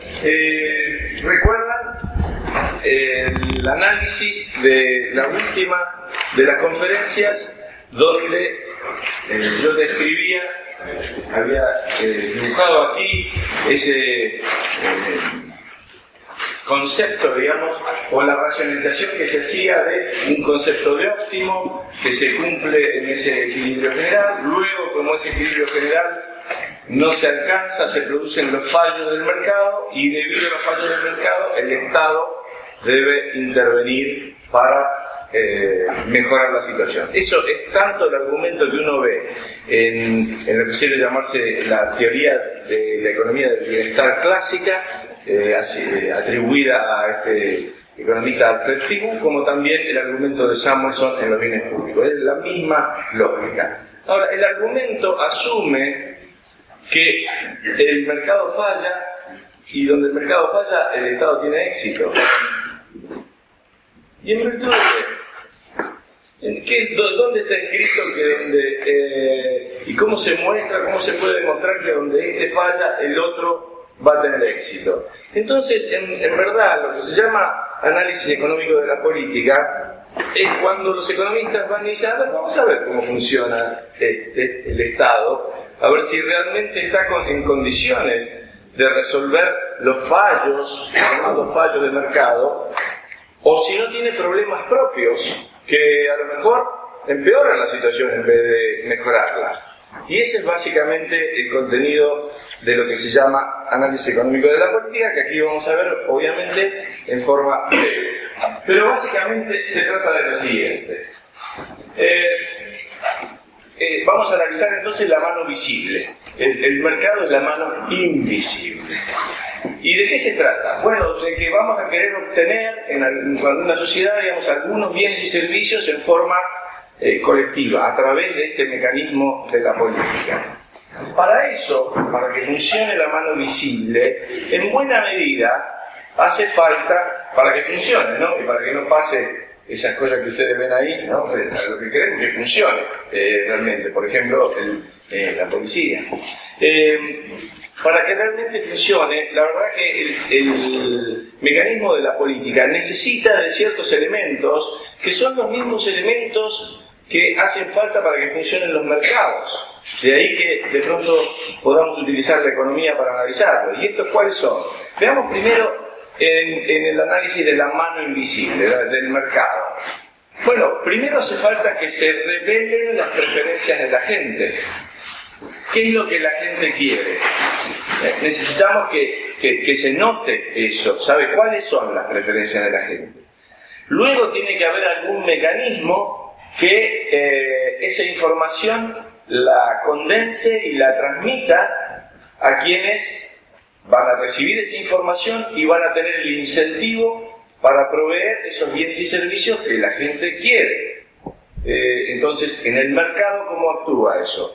¿recuerdan el análisis de la última de las conferencias donde yo describía, había dibujado aquí ese concepto, digamos, o la racionalización que se hacía de un concepto de óptimo que se cumple en ese equilibrio general? Luego, como ese equilibrio general no se alcanza, se producen los fallos del mercado, y debido a los fallos del mercado el Estado debe intervenir para mejorar la situación. Eso es tanto el argumento que uno ve en lo que suele llamarse la teoría de la economía del bienestar clásica, atribuida a este economista Alfred Tibu, como también el argumento de Samuelson en los bienes públicos. Es la misma lógica. Ahora, el argumento asume que el mercado falla, y donde el mercado falla, el Estado tiene éxito. ¿Y en virtud de qué? ¿Dónde está escrito que y cómo se muestra, cómo se puede demostrar que donde este falla, el otro va a tener éxito? Entonces, en verdad, lo que se llama análisis económico de la política es cuando los economistas van y dicen: a ver, vamos a ver cómo funciona el Estado, a ver si realmente está en condiciones de resolver los fallos, llamados fallos del mercado, o si no tiene problemas propios que a lo mejor empeoran la situación en vez de mejorarla. Y ese es básicamente el contenido de lo que se llama análisis económico de la política, que aquí vamos a ver, obviamente, en forma breve. Pero básicamente se trata de lo siguiente. Vamos a analizar entonces la mano visible. El mercado es la mano invisible. ¿Y de qué se trata? Bueno, de que vamos a querer obtener en alguna sociedad, digamos, algunos bienes y servicios en forma colectiva, a través de este mecanismo de la política. Para eso, para que funcione la mano visible, en buena medida hace falta, para que funcione, ¿no? Y para que no pase esas cosas que ustedes ven ahí, ¿no? Lo que queremos que funcione realmente. Por ejemplo, la policía. Para que realmente funcione, la verdad que el mecanismo de la política necesita de ciertos elementos que son los mismos elementos que hacen falta para que funcionen los mercados. De ahí que de pronto podamos utilizar la economía para analizarlo. ¿Y estos cuáles son? Veamos primero en el análisis de la mano invisible, del mercado. Bueno, primero hace falta que se revelen las preferencias de la gente. ¿Qué es lo que la gente quiere? Necesitamos que se note eso, ¿sabe? ¿Cuáles son las preferencias de la gente? Luego tiene que haber algún mecanismo que esa información la condense y la transmita a quienes van a recibir esa información y van a tener el incentivo para proveer esos bienes y servicios que la gente quiere. Entonces, en el mercado, ¿cómo actúa eso?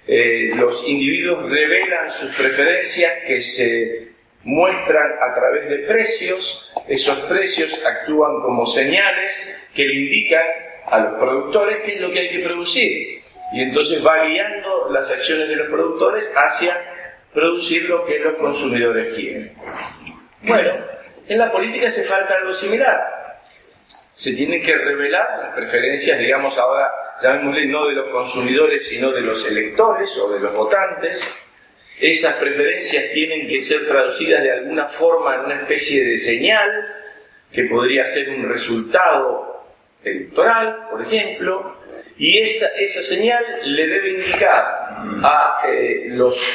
Los individuos revelan sus preferencias que se muestran a través de precios. Esos precios actúan como señales que le indican a los productores qué es lo que hay que producir, y entonces va guiando las acciones de los productores hacia producir lo que los consumidores quieren. Bueno, en la política hace falta algo similar. Se tienen que revelar las preferencias, digamos ahora, llamémosle, no de los consumidores, sino de los electores o de los votantes. Esas preferencias tienen que ser traducidas de alguna forma en una especie de señal, que podría ser un resultado electoral, por ejemplo, y esa señal le debe indicar a los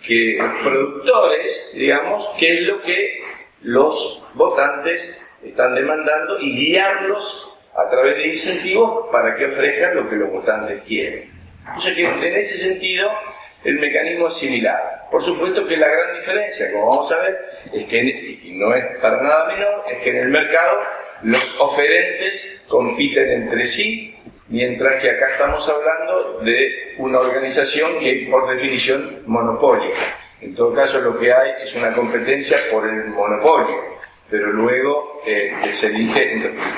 productores, digamos, qué es lo que los votantes están demandando y guiarlos a través de incentivos para que ofrezcan lo que los votantes quieren. O sea que en ese sentido el mecanismo es similar. Por supuesto que la gran diferencia, como vamos a ver, es que, y no es para nada menor, es que en el mercado los oferentes compiten entre sí, mientras que acá estamos hablando de una organización que es por definición monopólica. En todo caso lo que hay es una competencia por el monopolio, pero luego se elige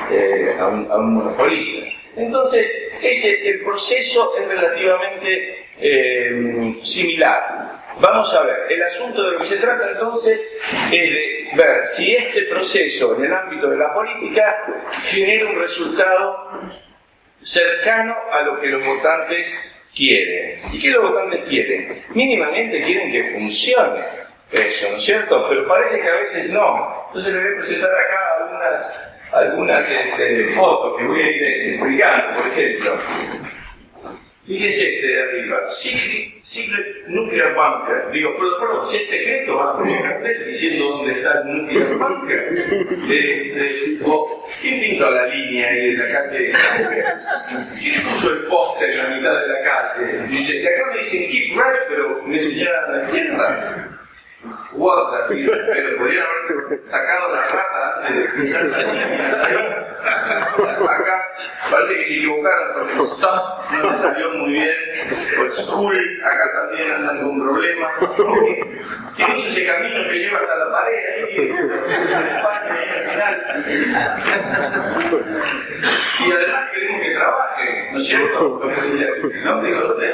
a un monopolista. Entonces, el proceso es relativamente similar. Vamos a ver, el asunto de lo que se trata entonces es de ver si este proceso en el ámbito de la política genera un resultado cercano a lo que los votantes quieren. ¿Y qué los votantes quieren? Mínimamente quieren que funcione eso, ¿no es cierto? Pero parece que a veces no. Entonces les voy a presentar acá algunas fotos que voy a ir explicando, por ejemplo. Fíjese de arriba, Secret Nuclear Bunker. Digo, perdón, si es secreto, va a poner un cartel diciendo dónde está el Nuclear Bunker. ¿Quién pintó la línea ahí de la calle? ¿Quién puso el poste en la mitad de la calle? Dice, que acá me dicen keep right, pero me señalan a la izquierda. Guarda, pero podrían haber sacado la rata antes de pintar la línea. Acá parece que se equivocaron porque stop no le salió muy bien. Pues school, acá también andan con problemas. ¿Quién hizo ese camino que lleva hasta la pared ahí? En España ahí al final. Y además queremos que trabajen, ¿no es cierto? No digo dónde.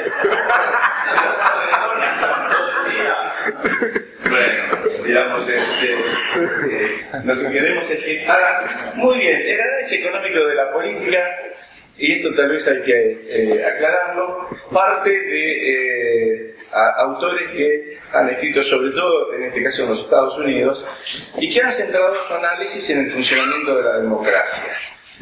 Todo el día. Bueno, digamos, lo que queremos es que... Ahora, muy bien, el análisis económico de la política, y esto tal vez hay que aclararlo, parte de autores que han escrito sobre todo, en este caso en los Estados Unidos, y que han centrado su análisis en el funcionamiento de la democracia.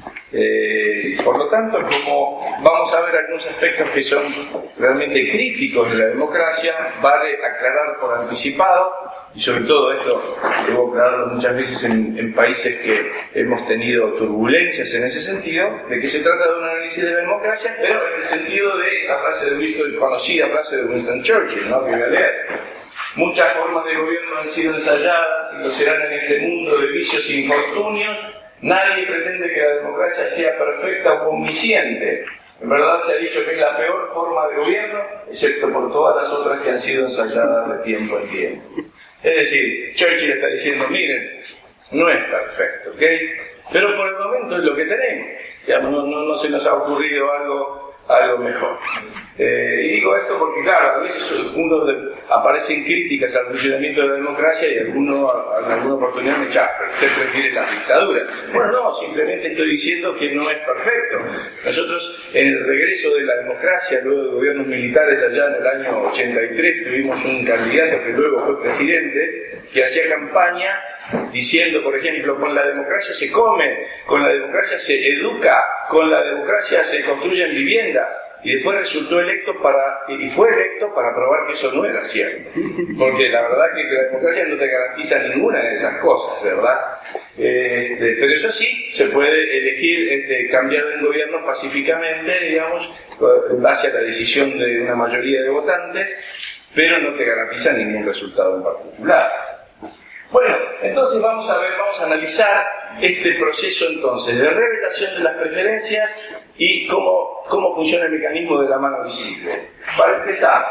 Por lo tanto, como vamos a ver algunos aspectos que son realmente críticos de la democracia, vale aclarar por anticipado, y sobre todo esto debo aclararlo muchas veces en países que hemos tenido turbulencias en ese sentido, de que se trata de un análisis de la democracia, pero en el sentido de la frase de conocida frase de Winston Churchill, ¿no? Que voy a leer. Muchas formas de gobierno han sido ensayadas y lo serán en este mundo de vicios e infortunios. Nadie pretende que la democracia sea perfecta o omnisciente. En verdad se ha dicho que es la peor forma de gobierno, excepto por todas las otras que han sido ensayadas de tiempo en tiempo. Es decir, Churchill está diciendo, miren, no es perfecto, ¿ok? Pero por el momento es lo que tenemos. Digamos, no se nos ha ocurrido algo mejor. Y digo esto porque, claro, a veces aparecen críticas al funcionamiento de la democracia y alguno en alguna oportunidad me echa, pero usted prefiere la dictadura. Bueno, no, simplemente estoy diciendo que no es perfecto. Nosotros, en el regreso de la democracia, luego de gobiernos militares allá en el año 83, tuvimos un candidato que luego fue presidente, que hacía campaña diciendo, por ejemplo, con la democracia se come, con la democracia se educa, con la democracia se construyen viviendas. Y después resultó electo fue electo para probar que eso no era cierto. Porque la verdad que la democracia no te garantiza ninguna de esas cosas, ¿verdad? Pero eso sí, se puede elegir cambiar de un gobierno pacíficamente, digamos, en base a la decisión de una mayoría de votantes, pero no te garantiza ningún resultado en particular. Bueno, entonces vamos a analizar este proceso entonces de revelación de las preferencias y cómo funciona el mecanismo de la mano visible. Para empezar,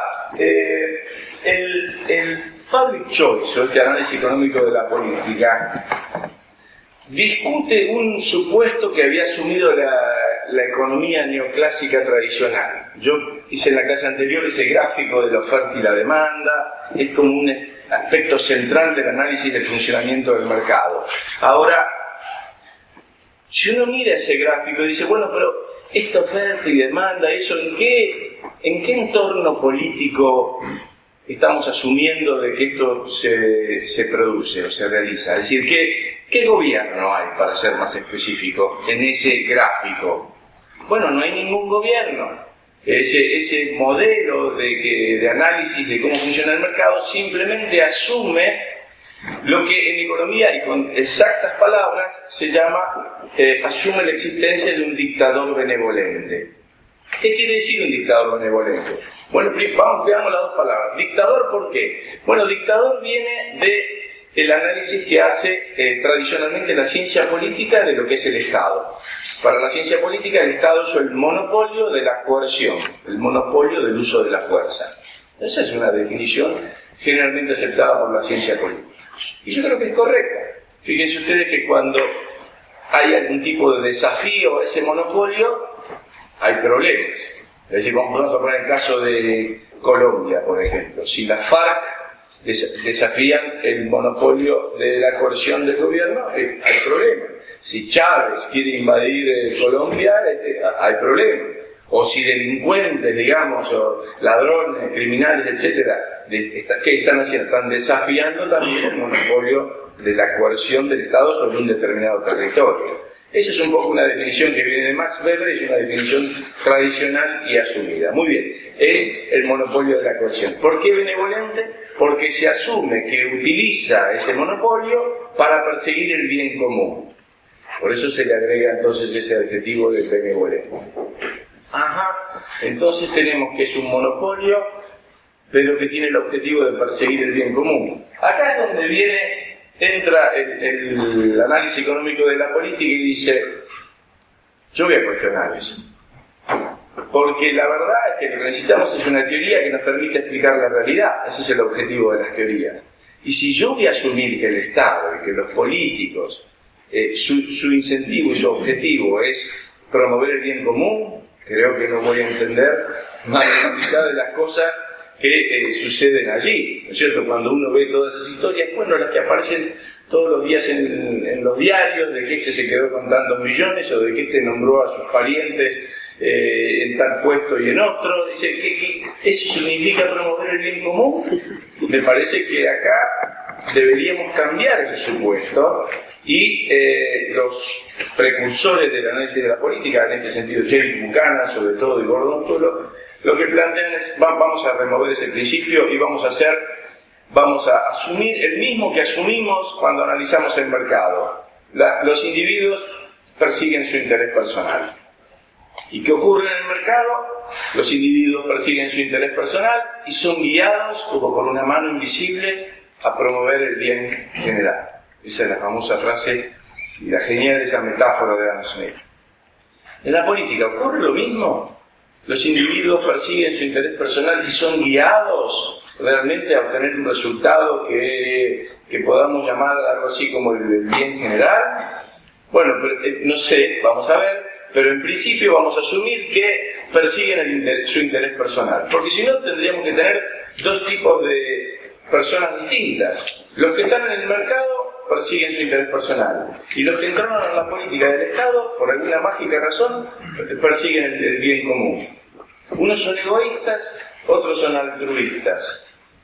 el public choice, o este análisis económico de la política, discute un supuesto que había asumido la economía neoclásica tradicional. Yo hice en la clase anterior ese gráfico de la oferta y la demanda, es como un aspecto central del análisis del funcionamiento del mercado. Ahora, si uno mira ese gráfico y dice, bueno, pero esta oferta y demanda, ¿eso en qué entorno político estamos asumiendo de que esto se produce o se realiza? Es decir, ¿qué gobierno hay, para ser más específico, en ese gráfico? Bueno, no hay ningún gobierno. Ese modelo de análisis de cómo funciona el mercado simplemente asume lo que en economía, y con exactas palabras, se llama, asume la existencia de un dictador benevolente. ¿Qué quiere decir un dictador benevolente? Bueno, veamos las dos palabras. ¿Dictador por qué? Bueno, dictador viene del análisis que hace tradicionalmente la ciencia política de lo que es el Estado. Para la ciencia política, el Estado es el monopolio de la coerción, el monopolio del uso de la fuerza. Esa es una definición generalmente aceptada por la ciencia política. Y yo creo que es correcta. Fíjense ustedes que cuando hay algún tipo de desafío a ese monopolio, hay problemas. Es decir, vamos a poner el caso de Colombia, por ejemplo. Si la FARC desafían el monopolio de la coerción del gobierno, hay problema. Si Chávez quiere invadir Colombia, hay problema. O si delincuentes, digamos, o ladrones, criminales, etcétera, ¿qué están haciendo? Están desafiando también el monopolio de la coerción del Estado sobre un determinado territorio. Esa es un poco una definición que viene de Max Weber, es una definición tradicional y asumida. Muy bien, es el monopolio de la coerción. ¿Por qué benevolente? Porque se asume que utiliza ese monopolio para perseguir el bien común. Por eso se le agrega entonces ese adjetivo de benevolente. Ajá, entonces tenemos que es un monopolio, pero que tiene el objetivo de perseguir el bien común. Acá es donde entra el análisis económico de la política y dice, yo voy a cuestionar eso. Porque la verdad es que lo que necesitamos es una teoría que nos permita explicar la realidad. Ese es el objetivo de las teorías. Y si yo voy a asumir que el Estado y que los políticos, su incentivo y su objetivo es promover el bien común, creo que no voy a entender más de la mitad de las cosas que suceden allí, ¿no es cierto? Cuando uno ve todas esas historias, bueno, las que aparecen todos los días en los diarios, de que este se quedó con tantos millones, o de que este nombró a sus parientes en tal puesto y en otro, dice, ¿qué eso significa promover el bien común? Me parece que acá deberíamos cambiar ese supuesto, y los precursores del análisis de la política, en este sentido James Buchanan, sobre todo, y Gordon Tullock, lo que plantean es, vamos a remover ese principio y vamos a asumir el mismo que asumimos cuando analizamos el mercado. Los individuos persiguen su interés personal. ¿Y qué ocurre en el mercado? Los individuos persiguen su interés personal y son guiados como por una mano invisible a promover el bien general. Esa es la famosa frase y la genial esa metáfora de Adam Smith. En la política ocurre lo mismo. Los individuos persiguen su interés personal y son guiados realmente a obtener un resultado que podamos llamar algo así como el bien general. Bueno, no sé, vamos a ver, pero en principio vamos a asumir que persiguen su interés personal, porque si no tendríamos que tener dos tipos de personas distintas. Los que están en el mercado persiguen su interés personal, y los que entraron en la política del Estado, por alguna mágica razón, persiguen el bien común. Unos son egoístas, otros son altruistas.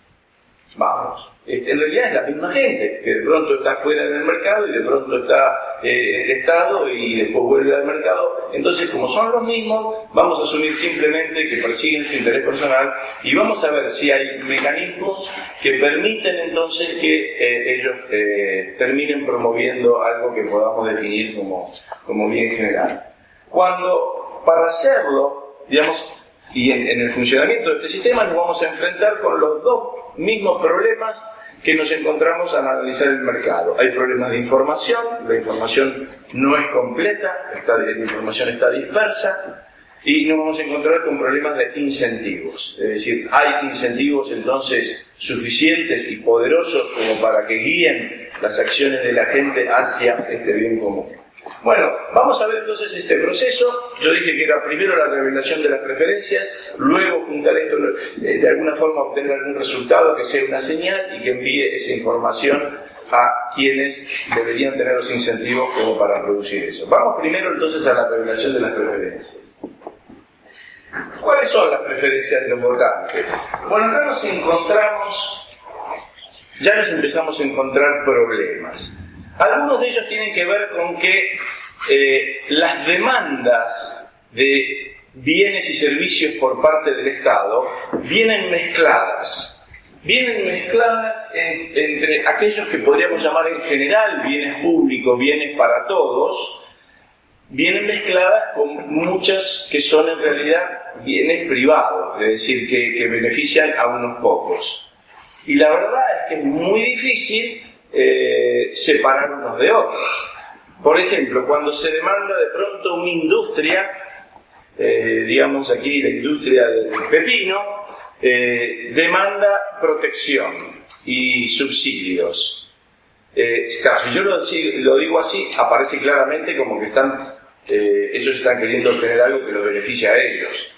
Vamos, en realidad es la misma gente, que de pronto está fuera del mercado y de pronto está en el Estado y después vuelve al mercado. Entonces, como son los mismos, vamos a asumir simplemente que persiguen su interés personal y vamos a ver si hay mecanismos que permiten entonces que ellos terminen promoviendo algo que podamos definir como bien general. Cuando, para hacerlo, digamos, y en el funcionamiento de este sistema nos vamos a enfrentar con los dos mismos problemas que nos encontramos al analizar el mercado. Hay problemas de información, la información no es completa, la información está dispersa, y nos vamos a encontrar con problemas de incentivos. Es decir, hay incentivos entonces suficientes y poderosos como para que guíen las acciones de la gente hacia este bien común. Bueno, vamos a ver entonces este proceso. Yo dije que era primero la revelación de las preferencias, luego juntar esto, de alguna forma obtener algún resultado que sea una señal y que envíe esa información a quienes deberían tener los incentivos como para producir eso. Vamos primero entonces a la revelación de las preferencias. ¿Cuáles son las preferencias de los votantes? Bueno, acá ya nos empezamos a encontrar problemas. Algunos de ellos tienen que ver con que las demandas de bienes y servicios por parte del Estado vienen mezcladas entre aquellos que podríamos llamar en general bienes públicos, bienes para todos, vienen mezcladas con muchas que son en realidad bienes privados, es decir, que benefician a unos pocos. Y la verdad es que es muy difícil separar unos de otros. Por ejemplo, cuando se demanda de pronto una industria, digamos aquí la industria del pepino, demanda protección y subsidios. Claro, si yo lo digo así, aparece claramente como que ellos están queriendo obtener algo que los beneficia a ellos.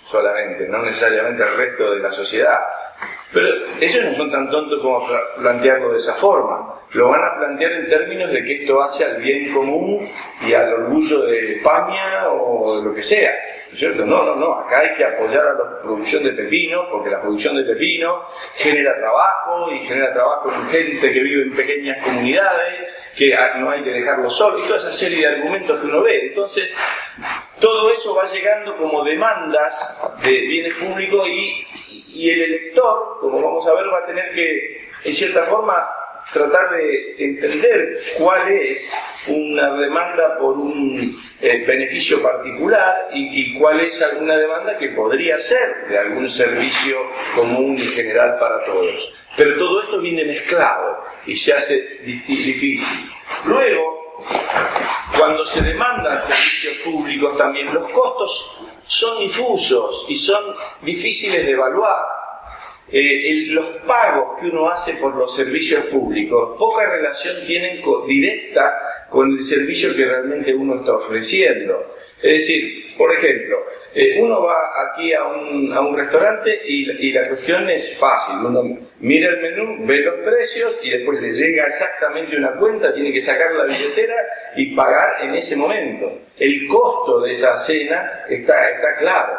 solamente, no necesariamente al resto de la sociedad. Pero ellos no son tan tontos como plantearlo de esa forma. Lo van a plantear en términos de que esto hace al bien común y al orgullo de España o lo que sea, ¿no es cierto? No, acá hay que apoyar a la producción de pepino, porque la producción de pepino genera trabajo y genera trabajo en gente que vive en pequeñas comunidades, que no hay que dejarlo solo, y toda esa serie de argumentos que uno ve. Entonces, todo eso va llegando como demandas de bienes públicos y el elector, como vamos a ver, va a tener que, en cierta forma, tratar de entender cuál es una demanda por un beneficio particular y cuál es alguna demanda que podría ser de algún servicio común y general para todos. Pero todo esto viene mezclado y se hace difícil. Luego, cuando se demandan servicios públicos también, los costos son difusos y son difíciles de evaluar. Los pagos que uno hace por los servicios públicos poca relación tienen directa con el servicio que realmente uno está ofreciendo. Es decir, por ejemplo, uno va aquí a un restaurante y la cuestión es fácil. Uno mira el menú, ve los precios y después le llega exactamente una cuenta, tiene que sacar la billetera y pagar en ese momento. El costo de esa cena está claro.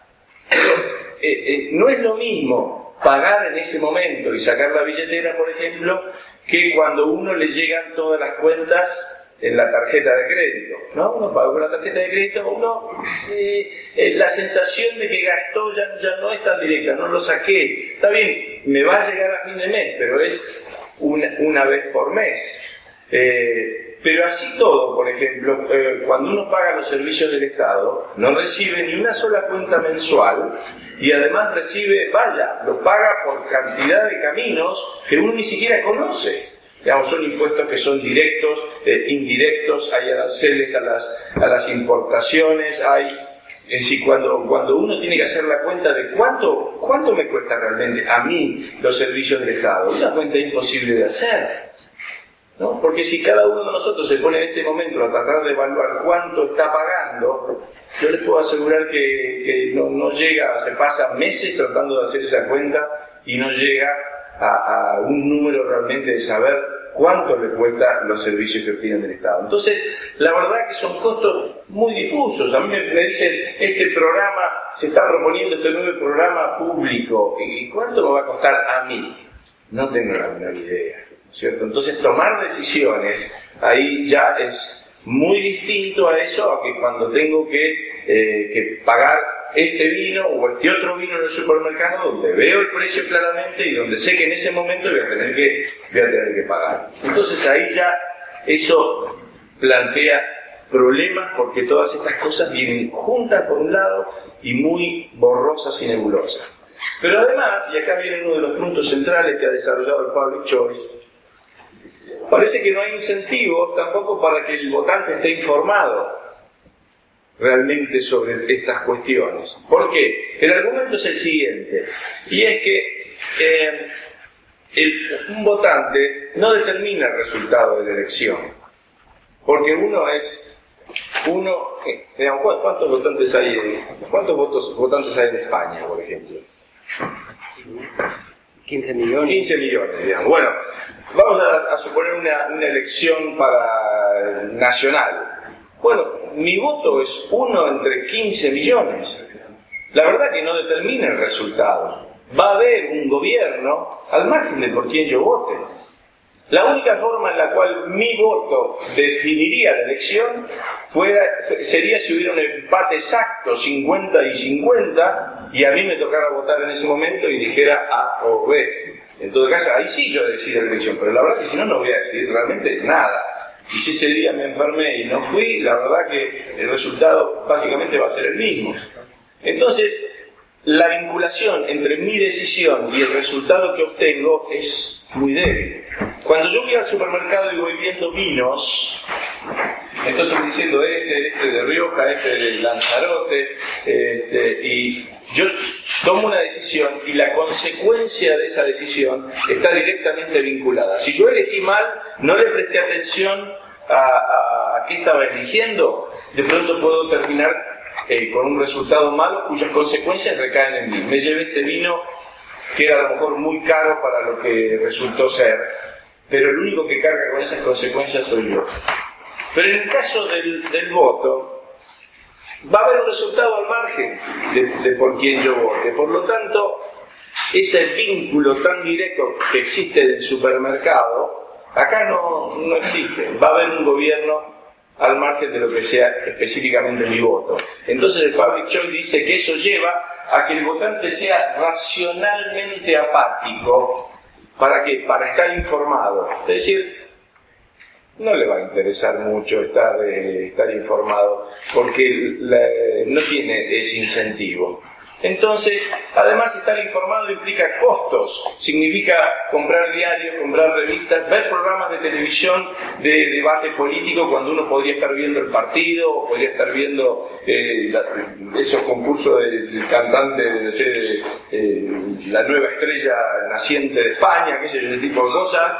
Pero no es lo mismo pagar en ese momento y sacar la billetera, por ejemplo, que cuando uno le llegan todas las cuentas en la tarjeta de crédito, ¿no? Uno paga con la tarjeta de crédito, la sensación de que gastó ya no es tan directa, no lo saqué. Está bien, me va a llegar a fin de mes, pero es una vez por mes. Pero así todo, por ejemplo, cuando uno paga los servicios del Estado, no recibe ni una sola cuenta mensual y además lo paga por cantidad de caminos que uno ni siquiera conoce. Digamos, son impuestos que son directos, indirectos, hay aranceles a las importaciones, es decir, cuando uno tiene que hacer la cuenta de cuánto me cuesta realmente a mí los servicios del Estado, una cuenta imposible de hacer. ¿No? Porque si cada uno de nosotros se pone en este momento a tratar de evaluar cuánto está pagando, yo les puedo asegurar que no llega, se pasa meses tratando de hacer esa cuenta y no llega a un número realmente de saber cuánto le cuesta los servicios que obtienen del Estado. Entonces, la verdad que son costos muy difusos. A mí me dicen, se está proponiendo este nuevo programa público, ¿y cuánto me va a costar a mí? No tengo la menor idea. ¿Cierto? Entonces tomar decisiones ahí ya es muy distinto a eso, a que cuando tengo que pagar este vino o este otro vino en el supermercado, donde veo el precio claramente y donde sé que en ese momento voy a tener que pagar. Entonces ahí ya eso plantea problemas, porque todas estas cosas vienen juntas por un lado y muy borrosas y nebulosas. Pero además, y acá viene uno de los puntos centrales que ha desarrollado el Public Choice, parece que no hay incentivos tampoco para que el votante esté informado realmente sobre estas cuestiones. ¿Por qué? El argumento es el siguiente, y es que un votante no determina el resultado de la elección, porque digamos, ¿cuántos votantes hay? ¿Cuántos votantes hay en España, por ejemplo? 15 millones. 15 millones, digamos. Bueno, vamos a suponer una elección nacional. Bueno, mi voto es 1 entre 15 millones. La verdad que no determina el resultado. Va a haber un gobierno al margen de por quién yo vote. La única forma en la cual mi voto definiría la elección sería si hubiera un empate exacto, 50 y 50, y a mí me tocara votar en ese momento y dijera A o B. En todo caso, ahí sí yo decido la elección, pero la verdad que si no voy a decidir realmente nada. Y si ese día me enfermé y no fui, la verdad que el resultado básicamente va a ser el mismo. Entonces, la vinculación entre mi decisión y el resultado que obtengo es muy débil. Cuando yo voy al supermercado y voy viendo vinos, entonces voy diciendo este de Rioja, este de Lanzarote, y yo tomo una decisión y la consecuencia de esa decisión está directamente vinculada. Si yo elegí mal, no le presté atención a qué estaba eligiendo, de pronto puedo terminar con un resultado malo cuyas consecuencias recaen en mí. Me llevé este vino que era a lo mejor muy caro para lo que resultó ser, pero el único que carga con esas consecuencias soy yo. Pero en el caso del voto, va a haber un resultado al margen de por quién yo vote. Por lo tanto, ese vínculo tan directo que existe del supermercado, acá no existe. Va a haber un gobierno al margen de lo que sea específicamente mi voto. Entonces el Public Choice dice que eso lleva a que el votante sea racionalmente apático. ¿Para qué? Para estar informado. Es decir, no le va a interesar mucho estar informado, porque no tiene ese incentivo. Entonces, además, estar informado implica costos. Significa comprar diarios, comprar revistas, ver programas de televisión de debate político cuando uno podría estar viendo el partido, o podría estar viendo esos concursos del cantante la nueva estrella naciente de España, qué sé yo, ese tipo de cosas.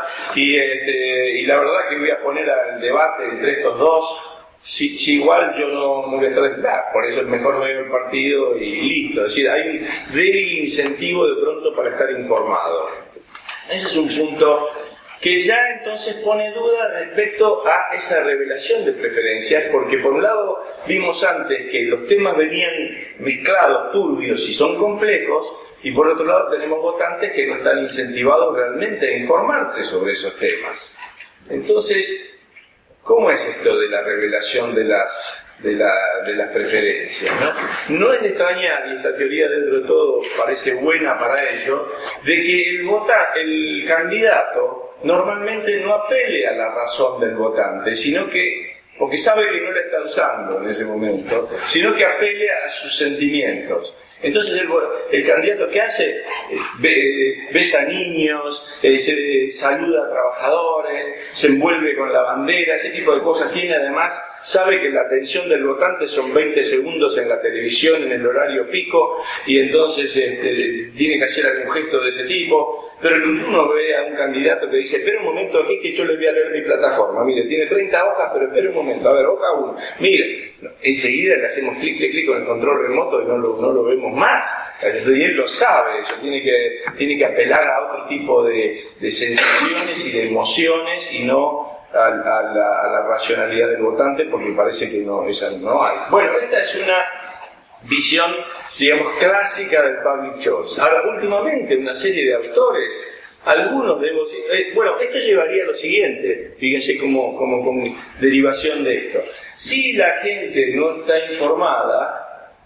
Y la verdad que voy a poner al debate entre estos dos. Si igual yo no voy a estar, por eso es mejor ver el partido y listo. Es decir, hay un débil incentivo de pronto para estar informado. Ese es un punto que ya entonces pone duda respecto a esa revelación de preferencias, porque por un lado vimos antes que los temas venían mezclados, turbios y son complejos, y por otro lado tenemos votantes que no están incentivados realmente a informarse sobre esos temas. Entonces, ¿cómo es esto de la revelación de las preferencias? No es de extrañar, y esta teoría dentro de todo parece buena para ello, de que el candidato normalmente no apele a la razón del votante, sino que, porque sabe que no la está usando en ese momento, sino que apele a sus sentimientos. Entonces el candidato que hace, besa a niños, se saluda a trabajadores, se envuelve con la bandera, ese tipo de cosas. Tiene además, sabe que la atención del votante son 20 segundos en la televisión, en el horario pico, y entonces tiene que hacer algún gesto de ese tipo. Pero uno ve a un candidato que dice, espera un momento aquí que yo le voy a leer mi plataforma. Mire, tiene 30 hojas, pero espera un momento, a ver, hoja 1. Mire, enseguida le hacemos clic, clic, clic con el control remoto y no lo vemos más. Y él lo sabe, eso tiene que apelar a otro tipo de sensaciones y de emociones y no a la racionalidad del votante, porque parece que esa no hay. Bueno, esta es una visión, digamos, clásica del Public Choice. Ahora, últimamente, una serie de autores, algunos esto llevaría a lo siguiente, fíjense como derivación de esto. Si la gente no está informada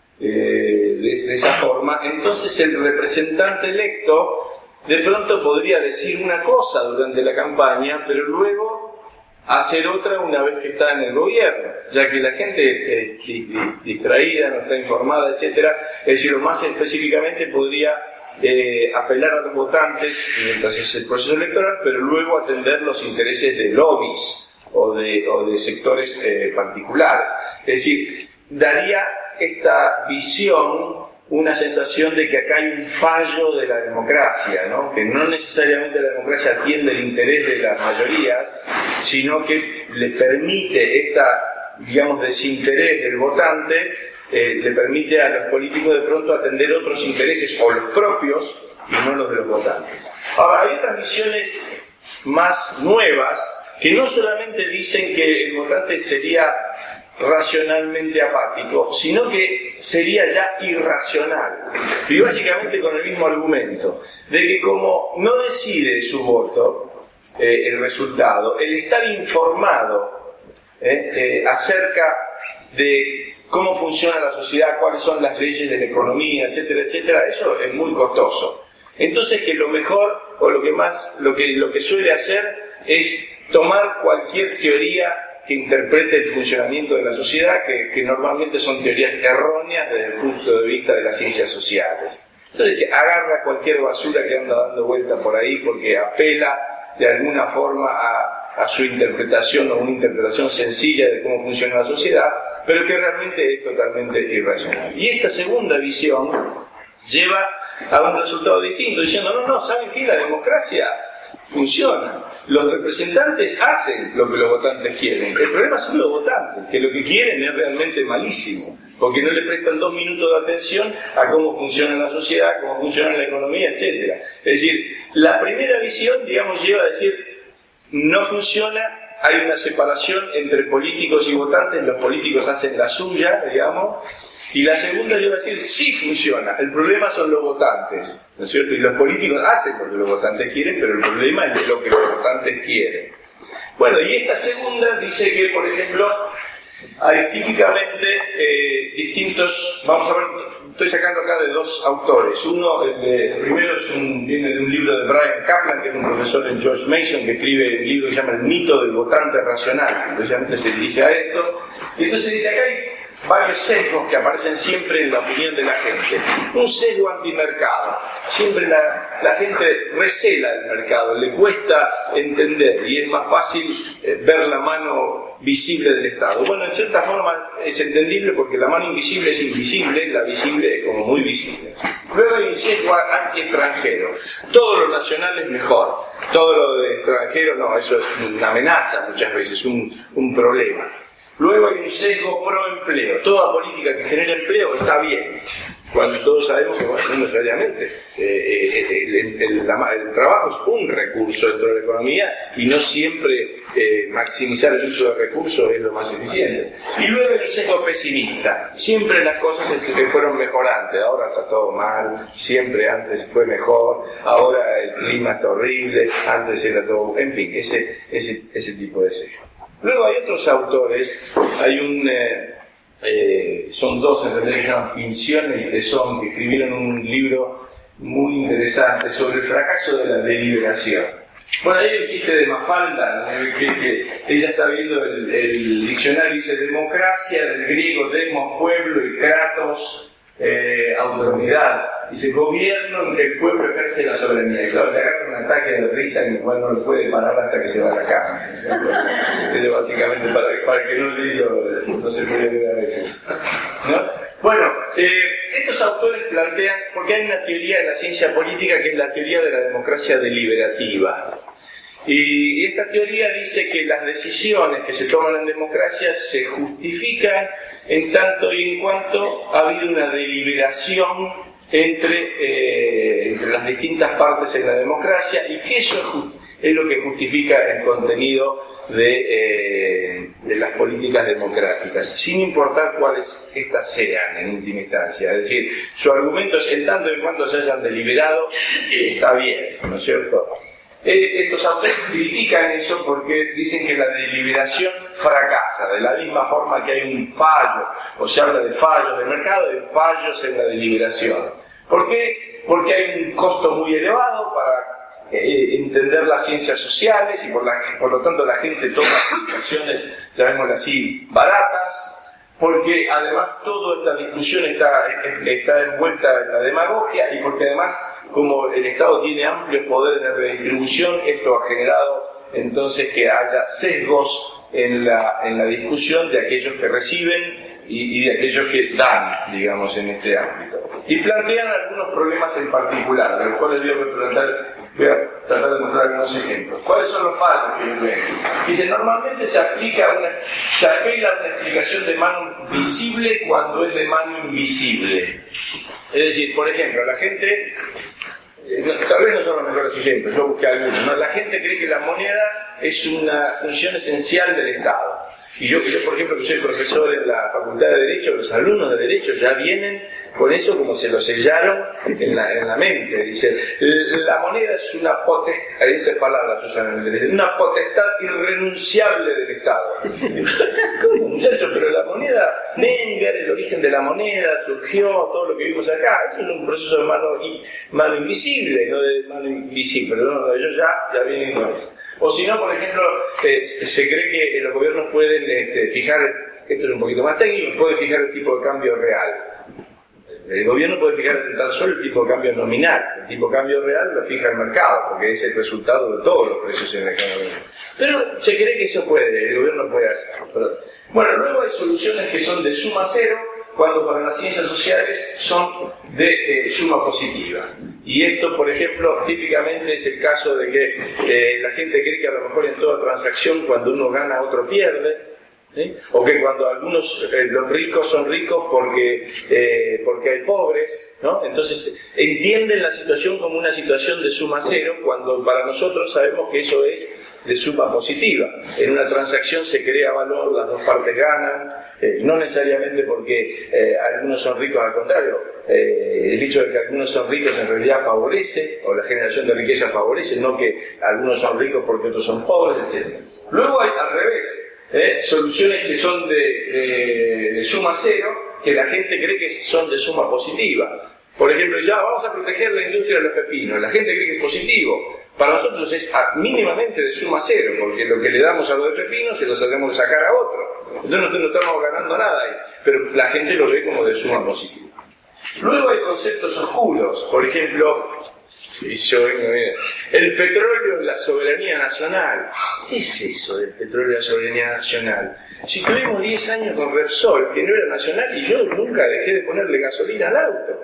de esa forma, entonces el representante electo de pronto podría decir una cosa durante la campaña, pero luego hacer otra una vez que está en el gobierno, ya que la gente es distraída, no está informada, etc. Es decir, más específicamente podría apelar a los votantes mientras es el proceso electoral, pero luego atender los intereses de lobbies o de sectores particulares. Es decir, daría esta visión una sensación de que acá hay un fallo de la democracia, ¿no? Que no necesariamente la democracia atiende el interés de las mayorías, sino que le permite digamos, desinterés del votante, le permite a los políticos de pronto atender otros intereses, o los propios, y no los de los votantes. Ahora, hay otras visiones más nuevas que no solamente dicen que el votante sería racionalmente apático, sino que sería ya irracional, y básicamente con el mismo argumento de que como no decide su voto, el resultado, el estar informado acerca de cómo funciona la sociedad, cuáles son las leyes de la economía, etcétera, etcétera, eso es muy costoso. Entonces, que lo mejor, o lo que suele hacer es tomar cualquier teoría que interprete el funcionamiento de la sociedad, que normalmente son teorías erróneas desde el punto de vista de las ciencias sociales. Entonces, que agarra cualquier basura que anda dando vuelta por ahí porque apela de alguna forma a su interpretación, o una interpretación sencilla de cómo funciona la sociedad, pero que realmente es totalmente irracional. Y esta segunda visión lleva a un resultado distinto, diciendo, no, ¿saben qué? La democracia funciona. Los representantes hacen lo que los votantes quieren. El problema son los votantes, que lo que quieren es realmente malísimo. porque no le prestan 2 minutos de atención a cómo funciona la sociedad, cómo funciona la economía, etc. Es decir, la primera visión, digamos, lleva a decir, no funciona. Hay una separación entre políticos y votantes, los políticos hacen la suya, digamos, y la segunda yo voy a decir, sí funciona, el problema son los votantes, ¿no es cierto? Y los políticos hacen lo que los votantes quieren, pero el problema es lo que los votantes quieren. Bueno, y esta segunda dice que, por ejemplo, hay típicamente distintos, vamos a ver, estoy sacando acá de 2 autores. Uno, el primero viene de un libro de Bryan Caplan, que es un profesor en George Mason, que escribe un libro que se llama El mito del votante racional, que precisamente se dirige a esto. Y entonces dice, acá hay varios sesgos que aparecen siempre en la opinión de la gente. Un sesgo antimercado. Siempre la gente recela el mercado, le cuesta entender y es más fácil ver la mano visible del Estado. Bueno, en cierta forma es entendible porque la mano invisible es invisible, la visible es como muy visible. Luego hay un sesgo anti-extranjero. Todo lo nacional es mejor. Todo lo de extranjero, no, eso es una amenaza muchas veces, un problema. Luego hay un sesgo pro-empleo. Toda política que genere empleo está bien, cuando todos sabemos que, bueno, no necesariamente. El trabajo es un recurso dentro de la economía y no siempre maximizar el uso de recursos es lo más eficiente. Y luego hay un sesgo pesimista. Siempre las cosas fueron mejorantes, ahora está todo mal, siempre antes fue mejor, ahora el clima está horrible, antes era todo... En fin, ese tipo de sesgo. Luego hay otros autores, son 2 en realidad, que se llaman Pincione y Tesson, que escribieron un libro muy interesante sobre el fracaso de la deliberación. Bueno, hay un chiste de Mafalda, que ella está viendo el diccionario, dice democracia, del griego demos, pueblo, y kratos, autoridad. Dice gobierno en que el pueblo ejerce la soberanía. Y claro, le agarra un ataque de risa en el cual no lo puede parar hasta que se va a la cama. Es básicamente para que no se puede ver a veces, ¿no? Bueno, estos autores plantean, porque hay una teoría en la ciencia política que es la teoría de la democracia deliberativa. Y esta teoría dice que las decisiones que se toman en democracia se justifican en tanto y en cuanto ha habido una deliberación entre las distintas partes en la democracia y que eso es lo que justifica el contenido de las políticas democráticas, sin importar cuáles estas sean en última instancia. Es decir, su argumento es en tanto y en cuanto se hayan deliberado, está bien, ¿no es cierto? Estos autores critican eso porque dicen que la deliberación fracasa, de la misma forma que hay un fallo, o se habla de fallos del mercado, de fallos en la deliberación. ¿Por qué? Porque hay un costo muy elevado para entender las ciencias sociales y por lo tanto la gente toma aplicaciones, llamémoslo así, baratas, porque además toda esta discusión está envuelta en la demagogia y porque además, como el Estado tiene amplios poderes de redistribución, esto ha generado entonces que haya sesgos en la discusión de aquellos que reciben y de aquellos que dan, digamos, en este ámbito. Y plantean algunos problemas en particular, de los cuales voy a tratar de mostrar algunos ejemplos. ¿Cuáles son los fallos que ven? Dice, normalmente se apela a una explicación de mano visible cuando es de mano invisible. Es decir, por ejemplo, la gente, tal vez no son los mejores ejemplos, yo busqué algunos, ¿no? La gente cree que la moneda es una función esencial del Estado. Y yo, por ejemplo, que soy profesor en la Facultad de Derecho, los alumnos de Derecho ya vienen con eso como se lo sellaron en la mente. Dice, la moneda es una potestad, esas palabras usan en el derecho, una potestad irrenunciable del Estado. ¿Cómo, muchachos? Pero la moneda, Menger, el origen de la moneda, surgió, todo lo que vimos acá, eso es un proceso de mano invisible, no de mano invisible, pero no, ellos ya vienen con eso. O si no, por ejemplo, se cree que los gobiernos pueden fijar, esto es un poquito más técnico, pueden fijar el tipo de cambio real. El gobierno puede fijar tan solo el tipo de cambio nominal, el tipo de cambio real lo fija el mercado, porque es el resultado de todos los precios en la economía. Pero se cree que eso el gobierno puede hacerlo. Bueno, luego hay soluciones que son de suma cero, cuando para las ciencias sociales son de suma positiva. Y esto, por ejemplo, típicamente es el caso de que la gente cree que a lo mejor en toda transacción, cuando uno gana, otro pierde. ¿sí? O que cuando algunos, los ricos son ricos porque hay pobres, ¿no? Entonces entienden la situación como una situación de suma cero, cuando para nosotros sabemos que eso es de suma positiva. En una transacción se crea valor, las dos partes ganan, no necesariamente porque algunos son ricos, al contrario, el hecho de que algunos son ricos en realidad favorece, o la generación de riqueza favorece, no que algunos son ricos porque otros son pobres, etc. Luego hay al revés, soluciones que son de suma cero, que la gente cree que son de suma positiva. Por ejemplo, ya vamos a proteger la industria de los pepinos, la gente cree que es positivo. Para nosotros es mínimamente de suma cero, porque lo que le damos a los de pepino se lo tenemos que sacar a otro. Entonces no estamos ganando nada ahí, pero la gente lo ve como de suma positiva. Luego hay conceptos oscuros, por ejemplo, el petróleo y la soberanía nacional. ¿Qué es eso del petróleo y la soberanía nacional? Si tuvimos 10 años con Repsol, que no era nacional, y yo nunca dejé de ponerle gasolina al auto.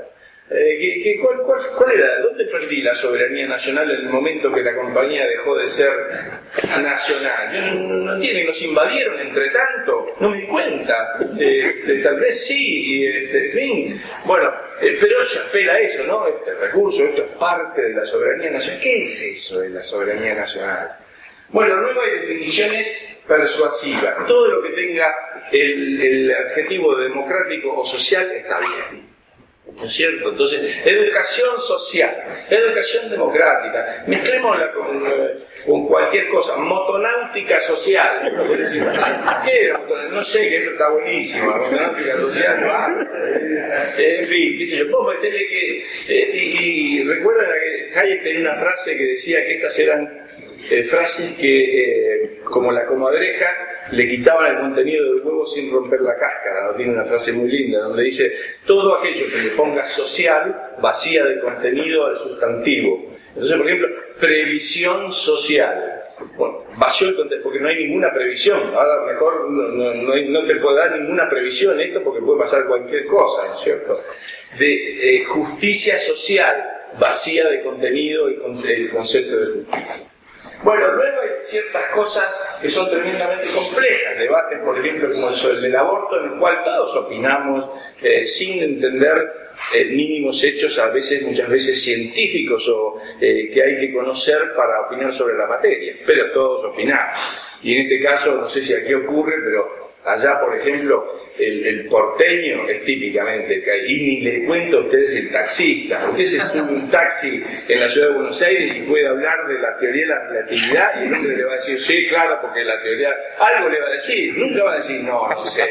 ¿Cuál era? ¿Dónde perdí la soberanía nacional en el momento que la compañía dejó de ser nacional? Yo no entiendo, nos invadieron entre tanto, no me di cuenta, tal vez sí, en fin. Bueno, pero ya apela a eso, ¿no? Este recurso, esto es parte de la soberanía nacional. ¿Qué es eso de la soberanía nacional? Bueno, luego hay definiciones persuasivas. Todo lo que tenga el adjetivo democrático o social está bien. ¿No es cierto? Entonces, educación social, educación democrática, mezclémosla con cualquier cosa, motonáutica social. ¿Qué era motonáutica? No sé, que eso está buenísimo, motonáutica social, en fin, qué sé yo, puedo meterle que... y recuerdan que Hayek tenía una frase que decía que estas eran frases que, como la comadreja, le quitaban el contenido del huevo sin romper la cáscara, ¿no? Tiene una frase muy linda donde dice: todo aquello que le ponga social vacía de contenido al sustantivo. Entonces, por ejemplo, previsión social. Bueno, vació el contenido porque no hay ninguna previsión. Ahora mejor no te puede dar ninguna previsión esto porque puede pasar cualquier cosa, ¿no es cierto? De justicia social, vacía de contenido el concepto de justicia. Bueno, luego hay ciertas cosas que son tremendamente complejas, debates, por ejemplo, como el del aborto, en el cual todos opinamos sin entender mínimos hechos, muchas veces científicos o que hay que conocer para opinar sobre la materia, pero todos opinamos. Y en este caso, no sé si aquí ocurre, pero allá, por ejemplo, el porteño es típicamente, y ni le cuento a ustedes el taxista. Usted se sube un taxi en la ciudad de Buenos Aires y puede hablar de la teoría de la relatividad y el hombre le va a decir, sí, claro, porque la teoría... Algo le va a decir, nunca va a decir, no sé.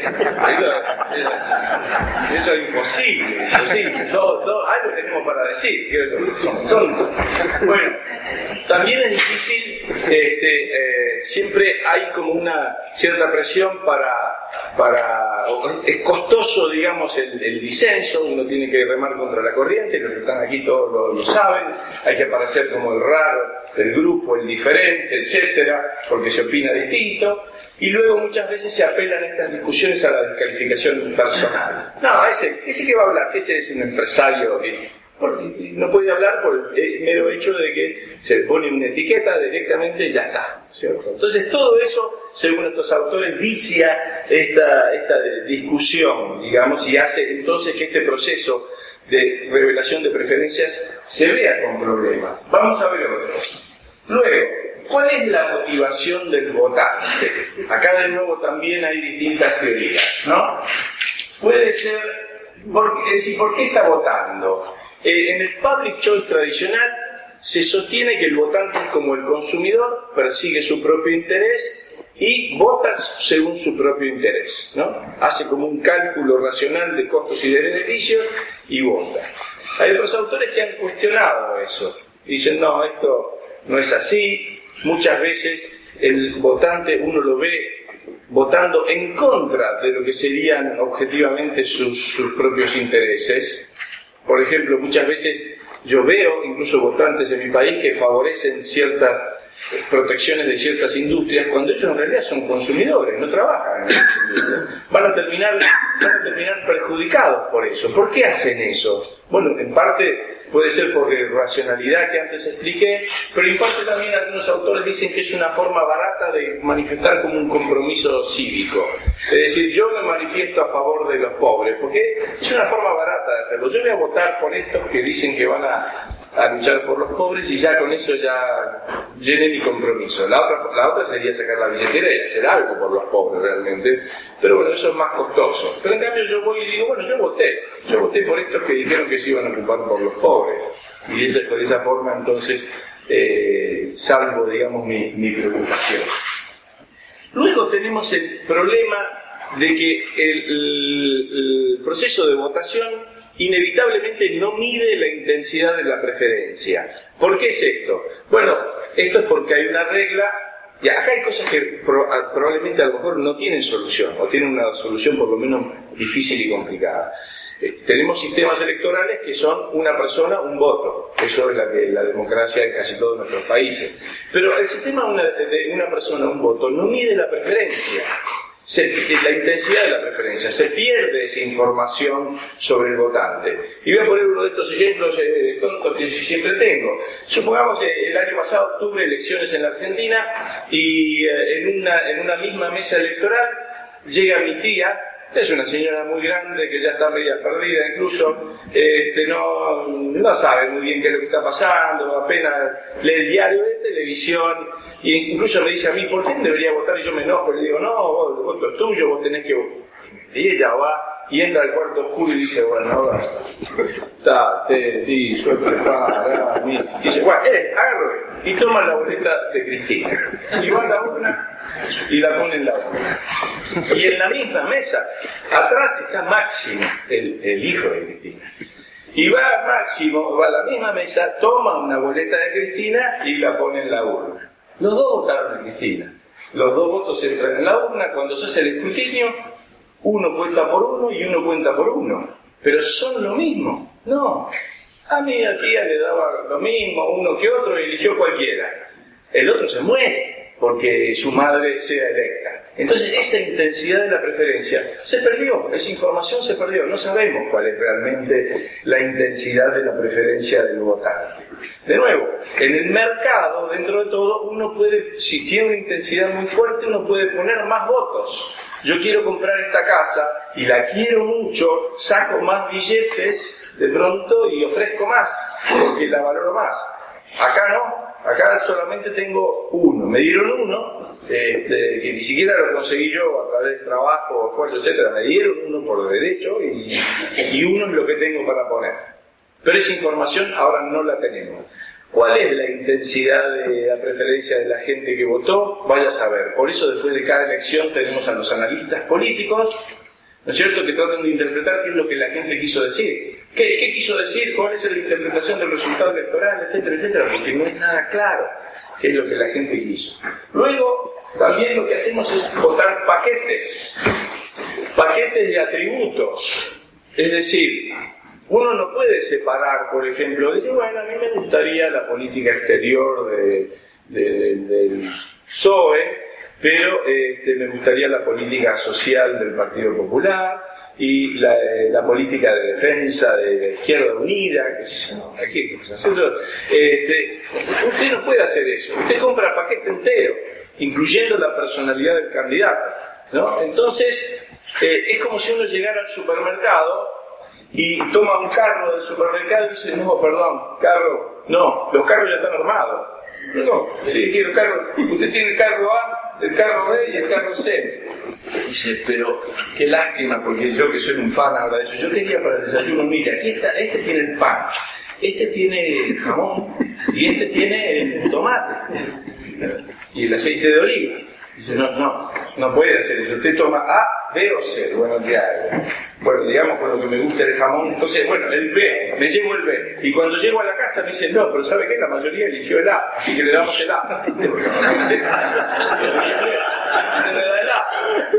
Eso es imposible. Algo tenemos para decir, que somos tontos. Bueno, también es difícil, siempre hay como una cierta presión es costoso, digamos, el disenso, uno tiene que remar contra la corriente, los que están aquí todos lo saben, hay que aparecer como el raro del grupo, el diferente, etcétera, porque se opina distinto, y luego muchas veces se apelan estas discusiones a la descalificación personal. No, ese que va a hablar, si ese es un empresario no puede hablar por el mero hecho de que se le pone una etiqueta directamente y ya está, ¿cierto? Entonces todo eso, según estos autores, vicia esta discusión, digamos, y hace entonces que este proceso de revelación de preferencias se vea con problemas. Vamos a ver otros. Luego, ¿cuál es la motivación del votante? Acá de nuevo también hay distintas teorías, ¿no? Puede ser, ¿por qué está votando? En el public choice tradicional se sostiene que el votante es como el consumidor, persigue su propio interés y vota según su propio interés, ¿no? Hace como un cálculo racional de costos y de beneficios y vota. Hay otros autores que han cuestionado eso. Dicen, no, esto no es así. Muchas veces el votante uno lo ve votando en contra de lo que serían objetivamente sus propios intereses. Por ejemplo, muchas veces yo veo incluso votantes en mi país que favorecen ciertas protecciones de ciertas industrias, cuando ellos en realidad son consumidores, no trabajan en esas industrias. Van a terminar perjudicados por eso. ¿Por qué hacen eso? Bueno, en parte puede ser por racionalidad que antes expliqué, pero en parte también algunos autores dicen que es una forma barata de manifestar como un compromiso cívico. Es decir, yo me manifiesto a favor de los pobres, porque es una forma barata de hacerlo. Yo voy a votar por estos que dicen que van a luchar por los pobres y ya con eso ya llené mi compromiso. La otra sería sacar la billetera y hacer algo por los pobres realmente, pero bueno, eso es más costoso. Pero en cambio yo voy y digo, bueno, yo voté por estos que dijeron que se iban a ocupar por los pobres, y de esa forma entonces salvo, digamos, mi preocupación. Luego tenemos el problema de que el proceso de votación inevitablemente no mide la intensidad de la preferencia. ¿Por qué es esto? Bueno, esto es porque hay una regla, y acá hay cosas que probablemente a lo mejor no tienen solución, o tienen una solución por lo menos difícil y complicada. Tenemos sistemas electorales que son una persona, un voto. Eso es la democracia en casi todos nuestros países. Pero el sistema de una persona, un voto, no mide la preferencia. La intensidad de la preferencia, se pierde esa información sobre el votante. Y voy a poner uno de estos ejemplos tontos que siempre tengo. Supongamos el año pasado tuve elecciones en la Argentina y en una misma mesa electoral llega mi tía. Es una señora muy grande que ya está media perdida incluso, no sabe muy bien qué es lo que está pasando, apenas lee el diario, ve televisión, e incluso me dice a mí, ¿por quién debería votar? Y yo me enojo y le digo, no, el voto es tuyo, vos tenés que votar. Y ella va y entra al cuarto oscuro y dice, bueno, ahora, suelta para mí. Y dice, bueno, agarro, y toma la boleta de Cristina. Y va a la urna y la pone en la urna. Y en la misma mesa, atrás está Máximo, el hijo de Cristina. Y va Máximo, va a la misma mesa, toma una boleta de Cristina y la pone en la urna. Los dos votaron a Cristina. Los dos votos entran en la urna. Cuando se hace el escrutinio, uno cuenta por uno y uno cuenta por uno. Pero son lo mismo. No. A mi tía le daba lo mismo, uno que otro, y eligió cualquiera. El otro se muere porque su madre sea electa. Entonces esa intensidad de la preferencia se perdió, esa información se perdió, no sabemos cuál es realmente la intensidad de la preferencia del votante. De nuevo, en el mercado, dentro de todo, uno puede, si tiene una intensidad muy fuerte, uno puede poner más votos. Yo quiero comprar esta casa y la quiero mucho, saco más billetes de pronto y ofrezco más, porque la valoro más. Acá no, acá solamente tengo uno, me dieron uno, que ni siquiera lo conseguí yo a través del trabajo, esfuerzo, etc. Me dieron uno por derecho y uno es lo que tengo para poner. Pero esa información ahora no la tenemos. ¿Cuál es la intensidad de la preferencia de la gente que votó? Vaya a saber. Por eso después de cada elección tenemos a los analistas políticos, ¿no es cierto?, que tratan de interpretar qué es lo que la gente quiso decir. ¿Qué quiso decir? ¿Cuál es la interpretación del resultado electoral? Etcétera, etcétera. Porque no es nada claro qué es lo que la gente quiso. Luego, también lo que hacemos es votar paquetes de atributos. Es decir, uno no puede separar, por ejemplo, decir, bueno, a mí me gustaría la política exterior del PSOE, pero me gustaría la política social del Partido Popular y la política de defensa de la Izquierda Unida, usted no puede hacer eso. Usted compra el paquete entero, incluyendo la personalidad del candidato, ¿no? Entonces, es como si uno llegara al supermercado y toma un carro del supermercado y dice, no, perdón, carro, no, los carros ya están armados. No, sí, quiero el carro, usted tiene el carro A, el carro B y el carro C. Dice, pero qué lástima, porque yo que soy un fan ahora de eso, yo quería para el desayuno, mira, aquí está, este tiene el pan, este tiene el jamón y este tiene el tomate y el aceite de oliva. Dice, no puede hacer eso. Usted toma A, B o C. Bueno, ¿qué hago? Bueno, digamos con lo que me gusta el jamón. Entonces, bueno, el B, me llevo el B. Y cuando llego a la casa me dicen, no, pero ¿sabe qué? La mayoría eligió el A, así que le damos el A. Entonces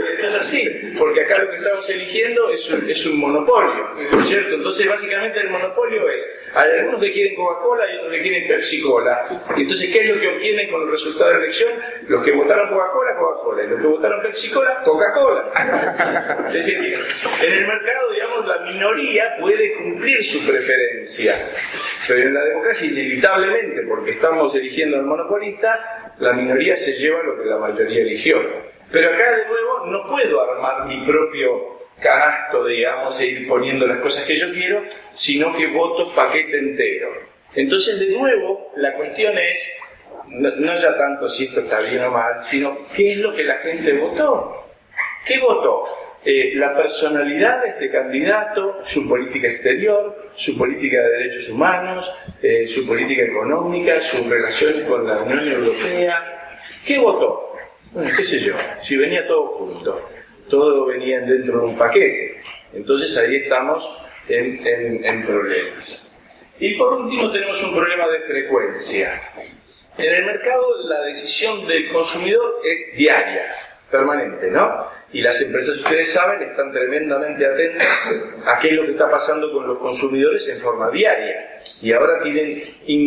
así, porque acá lo que estamos eligiendo es un monopolio, ¿no es cierto? Entonces básicamente el monopolio es, hay algunos que quieren Coca-Cola y otros que quieren Pepsi-Cola. Entonces, ¿qué es lo que obtienen con el resultado de la elección? Los que votaron Coca-Cola, Coca-Cola, y los que votaron Pepsi-Cola, Coca-Cola. Es decir, en el mercado, digamos, la minoría puede cumplir su preferencia, pero en la democracia inevitablemente, porque estamos eligiendo al monopolista, la minoría se lleva lo que la mayoría eligió. Pero acá de nuevo no puedo armar mi propio canasto, digamos, e ir poniendo las cosas que yo quiero, sino que voto paquete entero. Entonces de nuevo la cuestión es, no ya tanto si esto está bien o mal, sino qué es lo que la gente votó. ¿Qué votó? La personalidad de este candidato, su política exterior, su política de derechos humanos, su política económica, sus relaciones con la Unión Europea. ¿Qué votó? Bueno, qué sé yo, si venía todo junto, todo venía dentro de un paquete. Entonces ahí estamos en problemas. Y por último tenemos un problema de frecuencia. En el mercado la decisión del consumidor es diaria, permanente, ¿no? Y las empresas, ustedes saben, están tremendamente atentas a qué es lo que está pasando con los consumidores en forma diaria. Y ahora tienen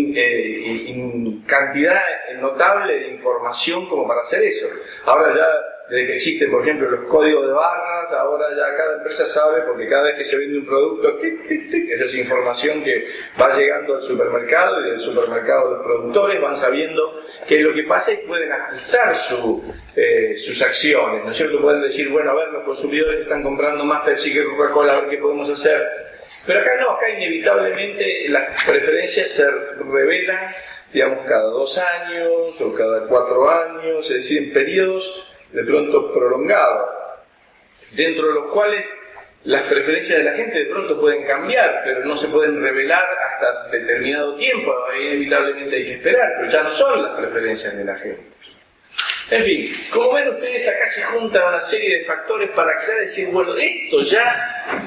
cantidad notable de información como para hacer eso. Ahora ya, desde que existen, por ejemplo, los códigos de barras, ahora ya cada empresa sabe, porque cada vez que se vende un producto, tic, tic, tic, esa es información que va llegando al supermercado, y del supermercado los productores van sabiendo qué es lo que pasa y pueden ajustar sus acciones, ¿no es cierto? Pueden decir, bueno, a ver, los consumidores están comprando más Pepsi que Coca-Cola, a ver qué podemos hacer. Pero acá no, acá inevitablemente las preferencias se revelan, digamos, cada 2 años o cada 4 años, es decir, en periodos de pronto prolongados, dentro de los cuales las preferencias de la gente de pronto pueden cambiar, pero no se pueden revelar hasta determinado tiempo, inevitablemente hay que esperar, pero ya no son las preferencias de la gente. En fin, como ven ustedes, acá se juntan una serie de factores para acá decir, bueno, esto ya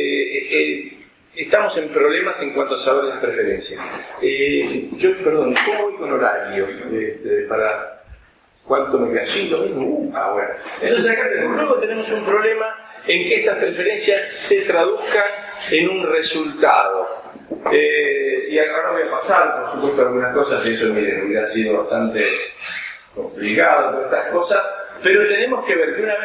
estamos en problemas en cuanto a saber las preferencias. Perdón, ¿cómo voy con horario? Para... ¿Cuánto me queda? ¿5 minutos? Bueno. Entonces acá luego tenemos un problema en que estas preferencias se traduzcan en un resultado. Y ahora voy a pasar, por supuesto, algunas cosas, y eso, miren, hubiera sido bastante complicado, todas estas cosas, pero tenemos que ver que una vez